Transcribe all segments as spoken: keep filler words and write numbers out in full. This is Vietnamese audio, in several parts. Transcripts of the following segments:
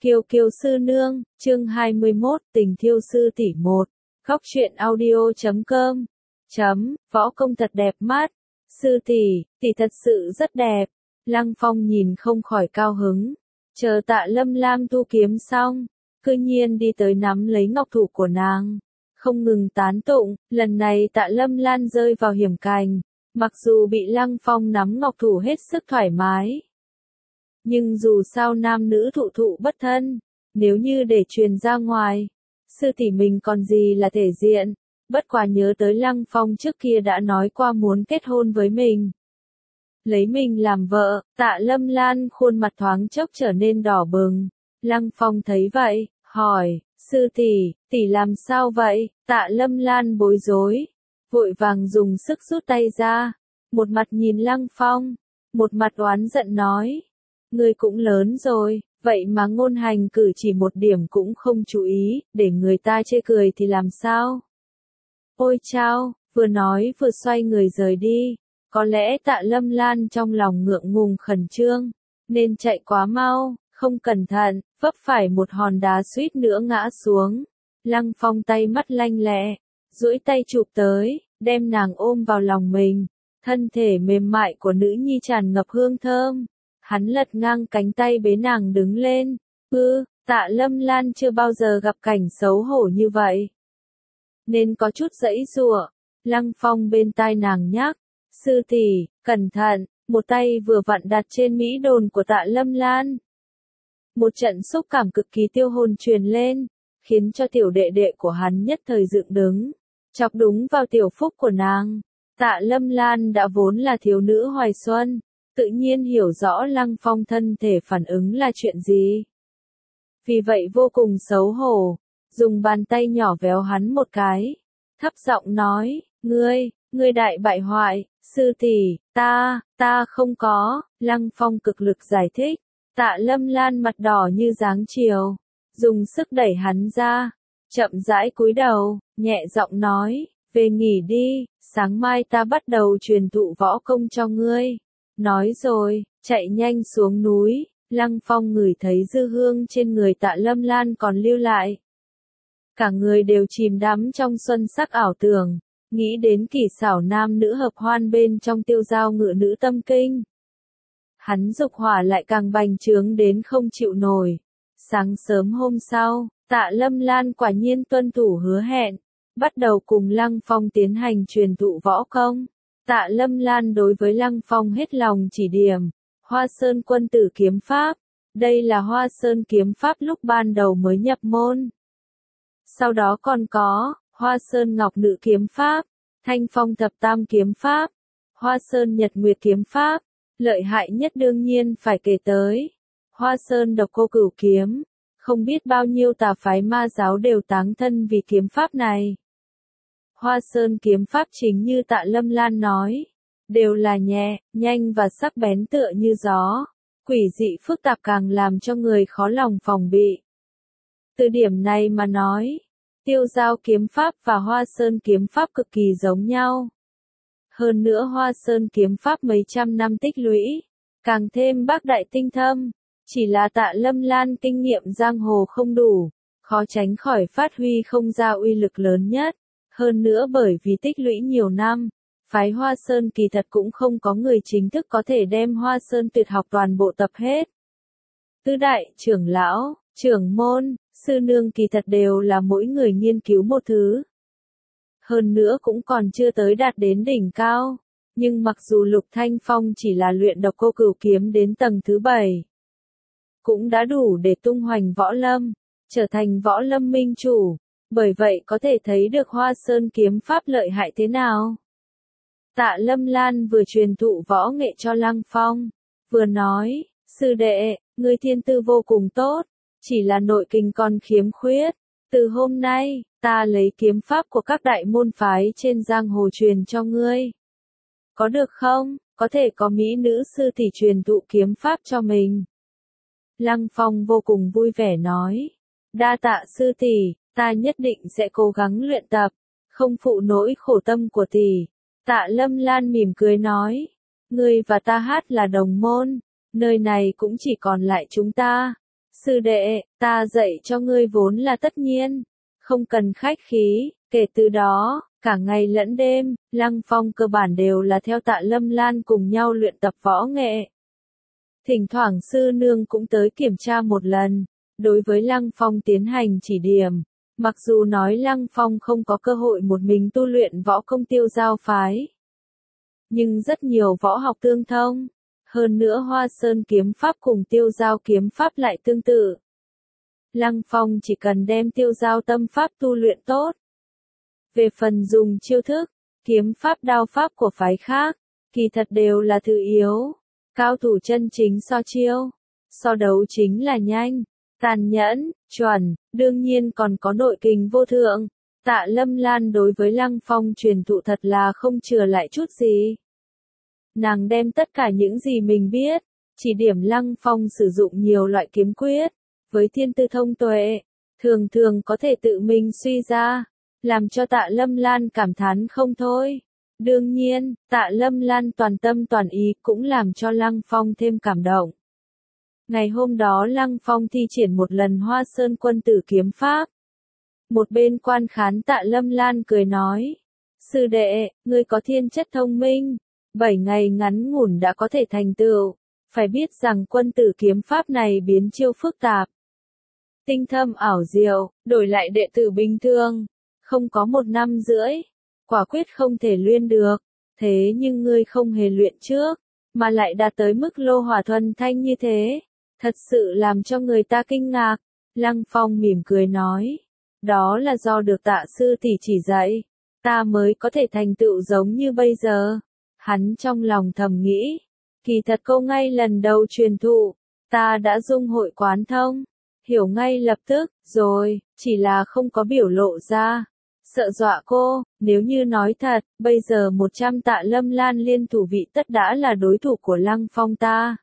Kiều Kiều sư nương, chương hai mươi mốt, tình thiêu sư tỷ một. Góc truyện audio chấm com. Chấm, võ công thật đẹp mắt. Sư tỷ, tỷ thật sự rất đẹp. Lăng Phong nhìn không khỏi cao hứng. Chờ Tạ Lâm Lam tu kiếm xong, cư nhiên đi tới nắm lấy ngọc thủ của nàng. Không ngừng tán tụng, lần này Tạ Lâm Lan rơi vào hiểm cảnh. Mặc dù bị Lăng Phong nắm ngọc thủ hết sức thoải mái. Nhưng dù sao nam nữ thụ thụ bất thân, nếu như để truyền ra ngoài, sư tỷ mình còn gì là thể diện, bất quả nhớ tới Lăng Phong trước kia đã nói qua muốn kết hôn với mình. Lấy mình làm vợ, Tạ Lâm Lan khuôn mặt thoáng chốc trở nên đỏ bừng. Lăng Phong thấy vậy, hỏi, sư tỷ, tỷ làm sao vậy? Tạ Lâm Lan bối rối, vội vàng dùng sức rút tay ra, một mặt nhìn Lăng Phong, một mặt oán giận nói. Ngươi cũng lớn rồi, vậy mà ngôn hành cử chỉ một điểm cũng không chú ý, để người ta chê cười thì làm sao? Ôi chao, vừa nói vừa xoay người rời đi, có lẽ Tạ Lâm Lan trong lòng ngượng ngùng khẩn trương, nên chạy quá mau, không cẩn thận, vấp phải một hòn đá suýt nữa ngã xuống. Lăng Phong tay mắt lanh lẹ, duỗi tay chụp tới, đem nàng ôm vào lòng mình, thân thể mềm mại của nữ nhi tràn ngập hương thơm. Hắn lật ngang cánh tay bế nàng đứng lên. Ư, Tạ Lâm Lan chưa bao giờ gặp cảnh xấu hổ như vậy, nên có chút giãy giụa. Lăng Phong bên tai nàng nhắc, sư tỷ, cẩn thận, một tay vừa vặn đặt trên mỹ đồn của Tạ Lâm Lan. Một trận xúc cảm cực kỳ tiêu hồn truyền lên, khiến cho tiểu đệ đệ của hắn nhất thời dựng đứng, chọc đúng vào tiểu phúc của nàng. Tạ Lâm Lan đã vốn là thiếu nữ hoài xuân, tự nhiên hiểu rõ Lăng Phong thân thể phản ứng là chuyện gì. Vì vậy vô cùng xấu hổ, dùng bàn tay nhỏ véo hắn một cái, thấp giọng nói, ngươi, ngươi đại bại hoại, sư tỷ, ta, ta không có. Lăng Phong cực lực giải thích. Tạ Lâm Lan mặt đỏ như dáng chiều, dùng sức đẩy hắn ra, chậm rãi cúi đầu, nhẹ giọng nói, về nghỉ đi, sáng mai ta bắt đầu truyền thụ võ công cho ngươi. Nói rồi, chạy nhanh xuống núi. Lăng Phong ngửi thấy dư hương trên người Tạ Lâm Lan còn lưu lại. Cả người đều chìm đắm trong xuân sắc ảo tưởng, nghĩ đến kỳ xảo nam nữ hợp hoan bên trong tiêu giao ngự nữ tâm kinh. Hắn dục hỏa lại càng bành trướng đến không chịu nổi. Sáng sớm hôm sau, Tạ Lâm Lan quả nhiên tuân thủ hứa hẹn, bắt đầu cùng Lăng Phong tiến hành truyền thụ võ công. Tạ Lâm Lan đối với Lăng Phong hết lòng chỉ điểm. Hoa Sơn Quân Tử kiếm pháp. Đây là Hoa Sơn kiếm pháp lúc ban đầu mới nhập môn. Sau đó còn có Hoa Sơn Ngọc Nữ kiếm pháp, Thanh Phong Thập Tam kiếm pháp, Hoa Sơn Nhật Nguyệt kiếm pháp. Lợi hại nhất đương nhiên phải kể tới Hoa Sơn Độc Cô Cửu kiếm. Không biết bao nhiêu tà phái ma giáo đều táng thân vì kiếm pháp này. Hoa Sơn kiếm pháp chính như Tạ Lâm Lan nói, đều là nhẹ, nhanh và sắc bén tựa như gió, quỷ dị phức tạp càng làm cho người khó lòng phòng bị. Từ điểm này mà nói, tiêu giao kiếm pháp và Hoa Sơn kiếm pháp cực kỳ giống nhau. Hơn nữa Hoa Sơn kiếm pháp mấy trăm năm tích lũy, càng thêm bác đại tinh thâm, chỉ là Tạ Lâm Lan kinh nghiệm giang hồ không đủ, khó tránh khỏi phát huy không ra uy lực lớn nhất. Hơn nữa bởi vì tích lũy nhiều năm, phái Hoa Sơn kỳ thật cũng không có người chính thức có thể đem Hoa Sơn tuyệt học toàn bộ tập hết. Tứ đại, trưởng lão, trưởng môn, sư nương kỳ thật đều là mỗi người nghiên cứu một thứ. Hơn nữa cũng còn chưa tới đạt đến đỉnh cao, nhưng mặc dù Lục Thanh Phong chỉ là luyện Độc Cô Cửu kiếm đến tầng thứ bảy, cũng đã đủ để tung hoành võ lâm, trở thành võ lâm minh chủ. Bởi vậy có thể thấy được Hoa Sơn kiếm pháp lợi hại thế nào. Tạ Lâm Lan vừa truyền thụ võ nghệ cho Lăng Phong, vừa nói, sư đệ, ngươi thiên tư vô cùng tốt, chỉ là nội kinh còn khiếm khuyết. Từ hôm nay, ta lấy kiếm pháp của các đại môn phái trên giang hồ truyền cho ngươi. Có được không? Có thể có mỹ nữ sư tỷ truyền thụ kiếm pháp cho mình. Lăng Phong vô cùng vui vẻ nói, đa tạ sư tỷ. Ta nhất định sẽ cố gắng luyện tập, không phụ nỗi khổ tâm của tỷ. Tạ Lâm Lan mỉm cười nói, ngươi và ta hát là đồng môn, nơi này cũng chỉ còn lại chúng ta. Sư đệ, ta dạy cho ngươi vốn là tất nhiên, không cần khách khí, kể từ đó, cả ngày lẫn đêm, Lăng Phong cơ bản đều là theo Tạ Lâm Lan cùng nhau luyện tập võ nghệ. Thỉnh thoảng sư nương cũng tới kiểm tra một lần, đối với Lăng Phong tiến hành chỉ điểm. Mặc dù nói Lăng Phong không có cơ hội một mình tu luyện võ công Tiêu Giao phái, nhưng rất nhiều võ học tương thông, hơn nữa Hoa Sơn kiếm pháp cùng Tiêu Giao kiếm pháp lại tương tự. Lăng Phong chỉ cần đem Tiêu Giao tâm pháp tu luyện tốt. Về phần dùng chiêu thức, kiếm pháp đao pháp của phái khác, kỳ thật đều là thứ yếu. Cao thủ chân chính so chiêu, so đấu chính là nhanh, tàn nhẫn, chuẩn, đương nhiên còn có nội kình vô thượng. Tạ Lâm Lan đối với Lăng Phong truyền thụ thật là không chừa lại chút gì. Nàng đem tất cả những gì mình biết, chỉ điểm Lăng Phong sử dụng nhiều loại kiếm quyết, với thiên tư thông tuệ, thường thường có thể tự mình suy ra, làm cho Tạ Lâm Lan cảm thán không thôi. Đương nhiên, Tạ Lâm Lan toàn tâm toàn ý cũng làm cho Lăng Phong thêm cảm động. Ngày hôm đó Lăng Phong thi triển một lần Hoa Sơn quân tử kiếm pháp. Một bên quan khán Tạ Lâm Lan cười nói, sư đệ, ngươi có thiên chất thông minh, bảy ngày ngắn ngủn đã có thể thành tựu, phải biết rằng quân tử kiếm pháp này biến chiêu phức tạp, tinh thâm ảo diệu, đổi lại đệ tử bình thường, không có một năm rưỡi, quả quyết không thể luyện được, thế nhưng ngươi không hề luyện trước, mà lại đạt tới mức lô hỏa thuần thanh như thế, thật sự làm cho người ta kinh ngạc. Lăng Phong mỉm cười nói, đó là do được Tạ sư tỷ chỉ dạy, ta mới có thể thành tựu giống như bây giờ. Hắn trong lòng thầm nghĩ, kỳ thật cô ngay lần đầu truyền thụ, ta đã dung hội quán thông, hiểu ngay lập tức, rồi, chỉ là không có biểu lộ ra. Sợ dọa cô, nếu như nói thật, bây giờ một trăm Tạ Lâm Lan liên thủ vị tất đã là đối thủ của Lăng Phong ta.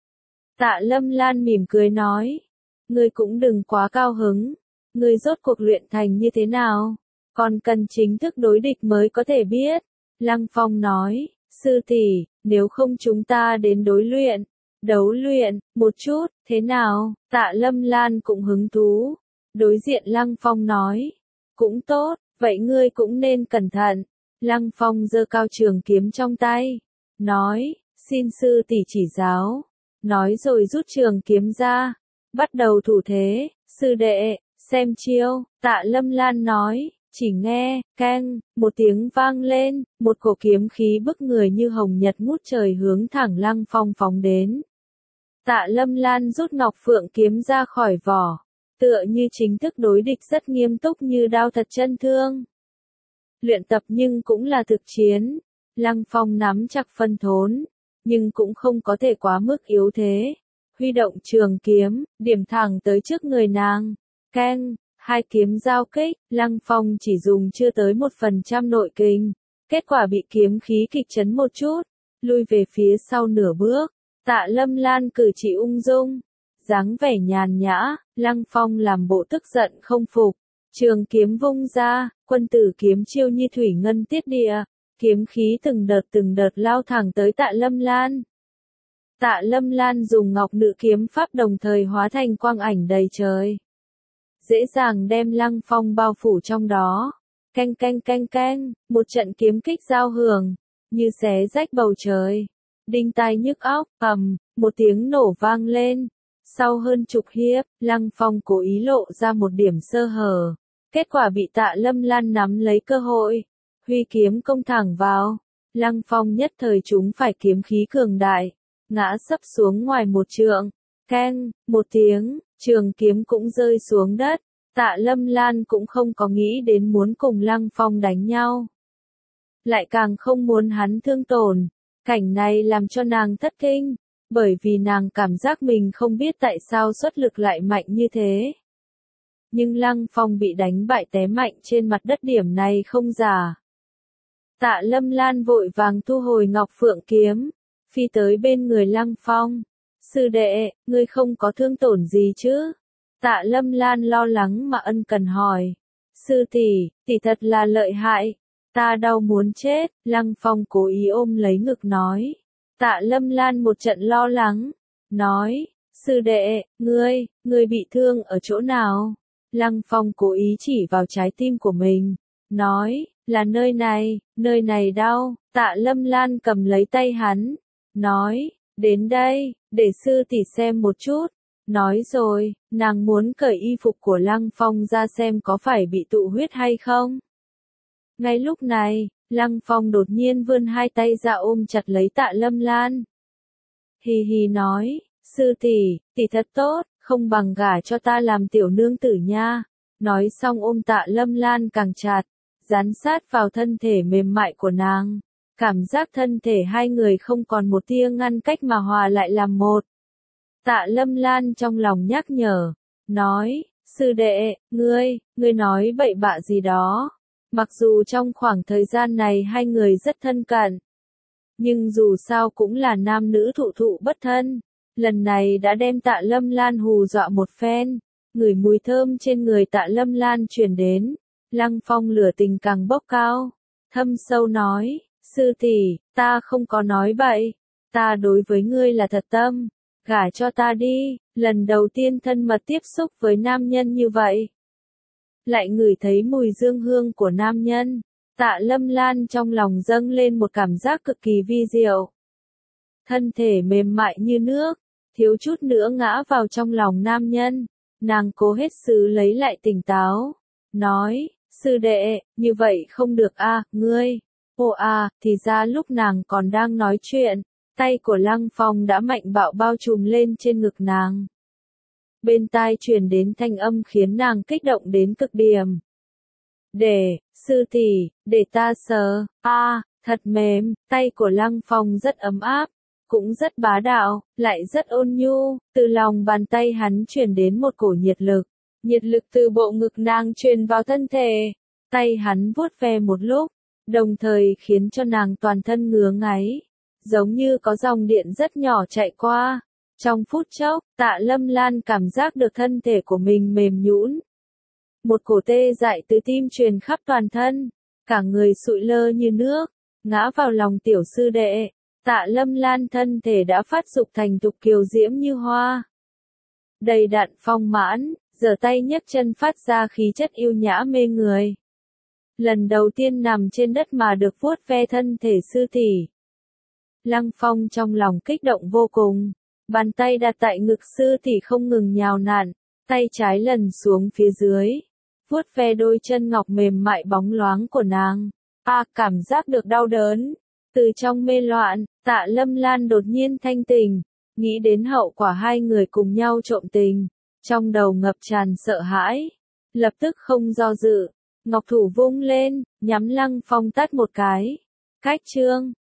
Tạ Lâm Lan mỉm cười nói, ngươi cũng đừng quá cao hứng, ngươi rốt cuộc luyện thành như thế nào, còn cần chính thức đối địch mới có thể biết. Lăng Phong nói, sư tỷ, nếu không chúng ta đến đối luyện, đấu luyện, một chút, thế nào? Tạ Lâm Lan cũng hứng thú. Đối diện Lăng Phong nói, cũng tốt, vậy ngươi cũng nên cẩn thận. Lăng Phong giơ cao trường kiếm trong tay, nói, xin sư tỷ chỉ giáo. Nói rồi rút trường kiếm ra, bắt đầu thủ thế, sư đệ, xem chiêu. Tạ Lâm Lan nói, chỉ nghe, keng, một tiếng vang lên, một cổ kiếm khí bức người như hồng nhật ngút trời hướng thẳng Lăng Phong phóng đến. Tạ Lâm Lan rút Ngọc Phượng kiếm ra khỏi vỏ, tựa như chính thức đối địch rất nghiêm túc như đao thật chân thương. Luyện tập nhưng cũng là thực chiến, Lăng Phong nắm chặt phân thốn, nhưng cũng không có thể quá mức yếu thế. Huy động trường kiếm, điểm thẳng tới trước người nàng, keng. Hai kiếm giao kích, Lăng Phong chỉ dùng chưa tới một phần trăm nội kình, kết quả bị kiếm khí kịch chấn một chút, lui về phía sau nửa bước. Tạ Lâm Lan cử chỉ ung dung, dáng vẻ nhàn nhã, Lăng Phong làm bộ tức giận không phục, trường kiếm vung ra, quân tử kiếm chiêu như thủy ngân tiết địa, kiếm khí từng đợt từng đợt lao thẳng tới Tạ Lâm Lan. Tạ Lâm Lan dùng ngọc nữ kiếm pháp đồng thời hóa thành quang ảnh đầy trời, dễ dàng đem Lăng Phong bao phủ trong đó. Canh canh canh canh, một trận kiếm kích giao hưởng, như xé rách bầu trời. Đinh tai nhức óc, ầm, một tiếng nổ vang lên. Sau hơn chục hiệp, Lăng Phong cố ý lộ ra một điểm sơ hở. Kết quả bị Tạ Lâm Lan nắm lấy cơ hội, huy kiếm công thẳng vào. Lăng Phong nhất thời trúng phải kiếm khí cường đại, ngã sấp xuống ngoài một trượng. Keng, một tiếng, trường kiếm cũng rơi xuống đất. Tạ Lâm Lan cũng không có nghĩ đến muốn cùng Lăng Phong đánh nhau, lại càng không muốn hắn thương tổn. Cảnh này làm cho nàng thất kinh, bởi vì nàng cảm giác mình không biết tại sao xuất lực lại mạnh như thế. Nhưng Lăng Phong bị đánh bại té mạnh trên mặt đất, điểm này không giả. Tạ Lâm Lan vội vàng thu hồi Ngọc Phượng kiếm, phi tới bên người Lăng Phong. Sư đệ, ngươi không có thương tổn gì chứ? Tạ Lâm Lan lo lắng mà ân cần hỏi. Sư tỷ, tỷ thật là lợi hại. Ta đau muốn chết. Lăng Phong cố ý ôm lấy ngực nói. Tạ Lâm Lan một trận lo lắng, nói, sư đệ, ngươi, ngươi bị thương ở chỗ nào? Lăng Phong cố ý chỉ vào trái tim của mình, nói, là nơi này, nơi này đau. Tạ Lâm Lan cầm lấy tay hắn, nói, đến đây, để sư tỷ xem một chút. Nói rồi, nàng muốn cởi y phục của Lăng Phong ra xem có phải bị tụ huyết hay không. Ngay lúc này, Lăng Phong đột nhiên vươn hai tay ra ôm chặt lấy Tạ Lâm Lan. Hì hì nói, sư tỷ, tỷ thật tốt, không bằng gả cho ta làm tiểu nương tử nha. Nói xong ôm Tạ Lâm Lan càng chặt, dán sát vào thân thể mềm mại của nàng. Cảm giác thân thể hai người không còn một tia ngăn cách mà hòa lại làm một. Tạ Lâm Lan trong lòng nhắc nhở, nói, sư đệ, ngươi, ngươi nói bậy bạ gì đó. Mặc dù trong khoảng thời gian này hai người rất thân cận, nhưng dù sao cũng là nam nữ thụ thụ bất thân. Lần này đã đem Tạ Lâm Lan hù dọa một phen, ngửi mùi thơm trên người Tạ Lâm Lan truyền đến. Lăng Phong lửa tình càng bốc cao, thâm sâu nói, sư tỷ, ta không có nói bậy, ta đối với ngươi là thật tâm, gả cho ta đi. Lần đầu tiên thân mật tiếp xúc với nam nhân như vậy, lại ngửi thấy mùi dương hương của nam nhân, Tạ Lâm Lan trong lòng dâng lên một cảm giác cực kỳ vi diệu. Thân thể mềm mại như nước, thiếu chút nữa ngã vào trong lòng nam nhân, nàng cố hết sức lấy lại tỉnh táo, nói, sư đệ, như vậy không được a, à, ngươi. Ồ à, thì ra lúc nàng còn đang nói chuyện, tay của Lăng Phong đã mạnh bạo bao trùm lên trên ngực nàng. Bên tai truyền đến thanh âm khiến nàng kích động đến cực điểm. Để, sư tỷ, để ta sờ, a, à, thật mềm, tay của Lăng Phong rất ấm áp, cũng rất bá đạo, lại rất ôn nhu, từ lòng bàn tay hắn truyền đến một cổ nhiệt lực. Nhiệt lực từ bộ ngực nàng truyền vào thân thể, tay hắn vuốt ve một lúc, đồng thời khiến cho nàng toàn thân ngứa ngáy, giống như có dòng điện rất nhỏ chạy qua. Trong phút chốc, Tạ Lâm Lan cảm giác được thân thể của mình mềm nhũn. Một cổ tê dại từ tim truyền khắp toàn thân, cả người sụi lơ như nước, ngã vào lòng tiểu sư đệ. Tạ Lâm Lan thân thể đã phát dục thành thục kiều diễm như hoa, đầy đặn phong mãn, giở tay nhấc chân phát ra khí chất yêu nhã mê người. Lần đầu tiên nằm trên đất mà được vuốt ve thân thể sư tỷ. Lăng Phong trong lòng kích động vô cùng, bàn tay đặt tại ngực sư tỷ không ngừng nhào nặn, tay trái lần xuống phía dưới, vuốt ve đôi chân ngọc mềm mại bóng loáng của nàng. A, à, cảm giác được đau đớn. Từ trong mê loạn, Tạ Lâm Lan đột nhiên thanh tỉnh, nghĩ đến hậu quả hai người cùng nhau trộm tình, trong đầu ngập tràn sợ hãi, lập tức không do dự, ngọc thủ vung lên, nhắm Lăng Phong tát một cái. Cách chương